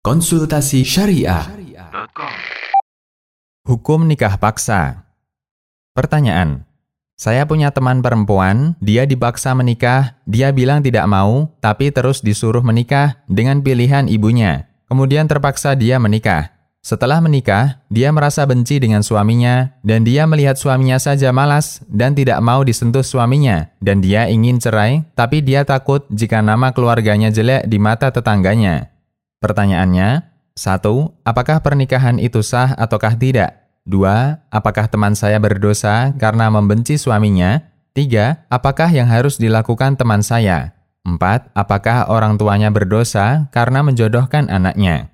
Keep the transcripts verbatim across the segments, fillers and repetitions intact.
Konsultasi Syariah. Hukum nikah paksa. Pertanyaan. Saya punya teman perempuan, dia dipaksa menikah, dia bilang tidak mau, tapi terus disuruh menikah dengan pilihan ibunya. Kemudian terpaksa dia menikah. Setelah menikah, dia merasa benci dengan suaminya, dan dia melihat suaminya saja malas dan tidak mau disentuh suaminya, dan dia ingin cerai, tapi dia takut jika nama keluarganya jelek di mata tetangganya. Pertanyaannya, satu. Apakah pernikahan itu sah ataukah tidak? Dua. Apakah teman saya berdosa karena membenci suaminya? Tiga. Apakah yang harus dilakukan teman saya? Empat. Apakah orang tuanya berdosa karena menjodohkan anaknya?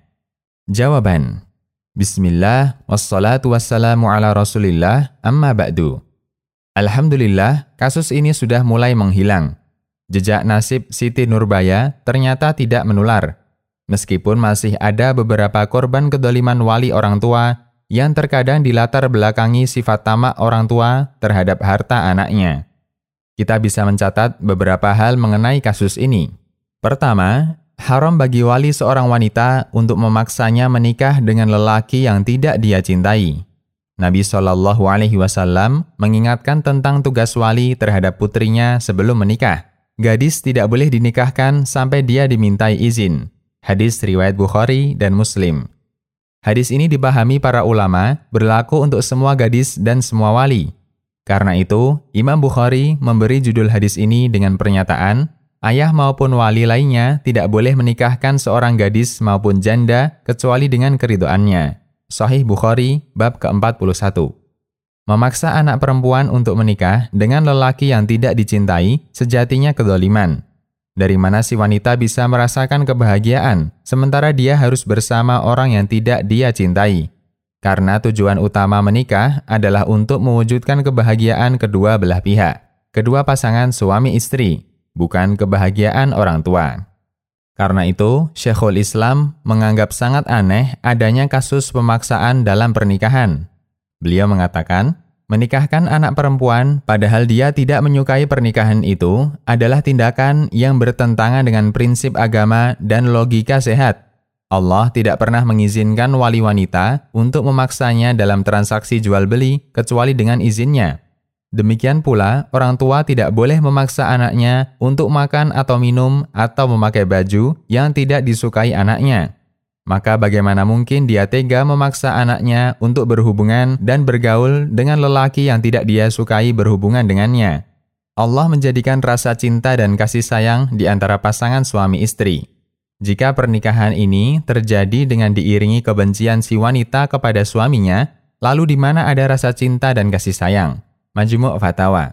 Jawaban. Bismillah, wassalatu wassalamu ala rasulillah, amma ba'du. Alhamdulillah, kasus ini sudah mulai menghilang. Jejak nasib Siti Nurbaya ternyata tidak menular. Meskipun masih ada beberapa korban kedoliman wali orang tua yang terkadang dilatar belakangi sifat tamak orang tua terhadap harta anaknya. Kita bisa mencatat beberapa hal mengenai kasus ini. Pertama, haram bagi wali seorang wanita untuk memaksanya menikah dengan lelaki yang tidak dia cintai. Nabi shallallahu alaihi wasallam mengingatkan tentang tugas wali terhadap putrinya sebelum menikah. Gadis tidak boleh dinikahkan sampai dia dimintai izin. Hadis riwayat Bukhari dan Muslim. Hadis ini dipahami para ulama berlaku untuk semua gadis dan semua wali. Karena itu, Imam Bukhari memberi judul hadis ini dengan pernyataan, ayah maupun wali lainnya tidak boleh menikahkan seorang gadis maupun janda kecuali dengan keridhoannya. Sahih Bukhari, bab ke empat puluh satu. Memaksa anak perempuan untuk menikah dengan lelaki yang tidak dicintai sejatinya kedoliman. Dari mana si wanita bisa merasakan kebahagiaan, sementara dia harus bersama orang yang tidak dia cintai? Karena tujuan utama menikah adalah untuk mewujudkan kebahagiaan kedua belah pihak, kedua pasangan suami istri, bukan kebahagiaan orang tua. Karena itu, Syekhul Islam menganggap sangat aneh adanya kasus pemaksaan dalam pernikahan. Beliau mengatakan, menikahkan anak perempuan padahal dia tidak menyukai pernikahan itu adalah tindakan yang bertentangan dengan prinsip agama dan logika sehat. Allah tidak pernah mengizinkan wali wanita untuk memaksanya dalam transaksi jual-beli kecuali dengan izinnya. Demikian pula, orang tua tidak boleh memaksa anaknya untuk makan atau minum atau memakai baju yang tidak disukai anaknya. Maka bagaimana mungkin dia tega memaksa anaknya untuk berhubungan dan bergaul dengan lelaki yang tidak dia sukai berhubungan dengannya? Allah menjadikan rasa cinta dan kasih sayang di antara pasangan suami istri. Jika pernikahan ini terjadi dengan diiringi kebencian si wanita kepada suaminya, lalu di mana ada rasa cinta dan kasih sayang? Majmu' Fatawa.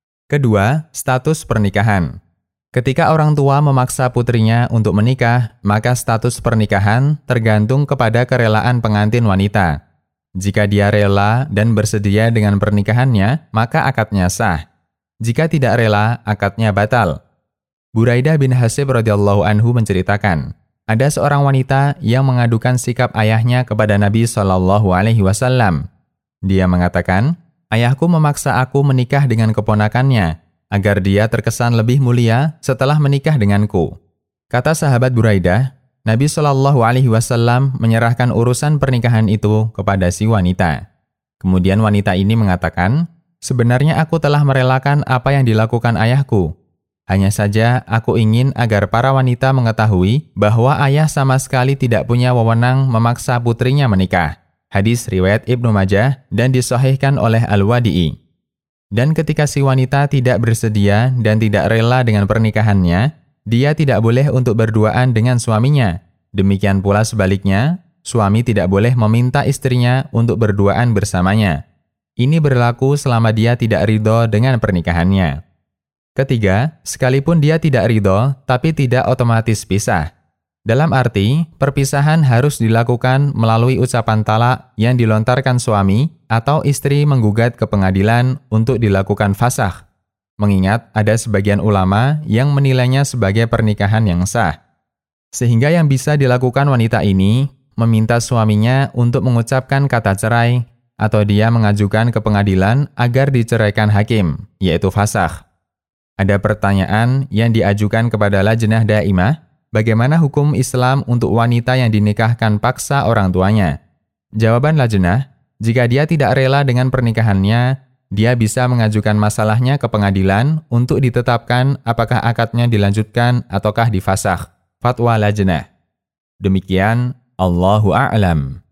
Kedua, status pernikahan. Ketika orang tua memaksa putrinya untuk menikah, maka status pernikahan tergantung kepada kerelaan pengantin wanita. Jika dia rela dan bersedia dengan pernikahannya, maka akadnya sah. Jika tidak rela, akadnya batal. Buraidah bin Hasib radhiyallahu anhu menceritakan, ada seorang wanita yang mengadukan sikap ayahnya kepada Nabi shallallahu alaihi wasallam. Dia mengatakan, ayahku memaksa aku menikah dengan keponakannya, agar dia terkesan lebih mulia setelah menikah denganku. Kata sahabat Buraidah, Nabi shallallahu alaihi wasallam menyerahkan urusan pernikahan itu kepada si wanita. Kemudian wanita ini mengatakan, sebenarnya aku telah merelakan apa yang dilakukan ayahku. Hanya saja aku ingin agar para wanita mengetahui bahwa ayah sama sekali tidak punya wewenang memaksa putrinya menikah. Hadis riwayat Ibnu Majah dan disahihkan oleh Al-Wadi'i. Dan ketika si wanita tidak bersedia dan tidak rela dengan pernikahannya, dia tidak boleh untuk berduaan dengan suaminya. Demikian pula sebaliknya, suami tidak boleh meminta istrinya untuk berduaan bersamanya. Ini berlaku selama dia tidak ridho dengan pernikahannya. Ketiga, sekalipun dia tidak ridho, tapi tidak otomatis pisah. Dalam arti, perpisahan harus dilakukan melalui ucapan talak yang dilontarkan suami atau istri menggugat ke pengadilan untuk dilakukan fasakh. Mengingat ada sebagian ulama yang menilainya sebagai pernikahan yang sah. Sehingga yang bisa dilakukan wanita ini, meminta suaminya untuk mengucapkan kata cerai, atau dia mengajukan ke pengadilan agar diceraikan hakim, yaitu fasakh. Ada pertanyaan yang diajukan kepada Lajnah Daimah, bagaimana hukum Islam untuk wanita yang dinikahkan paksa orang tuanya? Jawaban lajnah, jika dia tidak rela dengan pernikahannya, dia bisa mengajukan masalahnya ke pengadilan untuk ditetapkan apakah akadnya dilanjutkan ataukah difasakh. Fatwa lajnah. Demikian, Allahu a'lam.